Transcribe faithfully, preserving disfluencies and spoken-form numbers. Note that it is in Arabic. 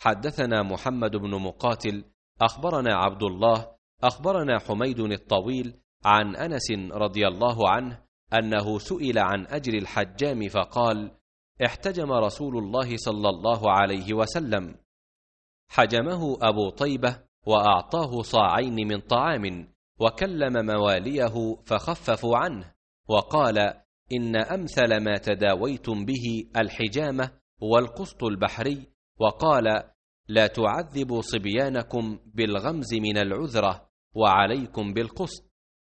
حدثنا محمد بن مقاتل أخبرنا عبد الله أخبرنا حميد الطويل عن أنس رضي الله عنه أنه سئل عن أجر الحجام فقال: احتجم رسول الله صلى الله عليه وسلم، حجمه أبو طيبة وأعطاه صاعين من طعام، وكلم مواليه فخففوا عنه، وقال: إن أمثل ما تداويتم به الحجامة والقسط البحري، وقال: لا تعذبوا صبيانكم بالغمز من العذرة، وعليكم بالقسط.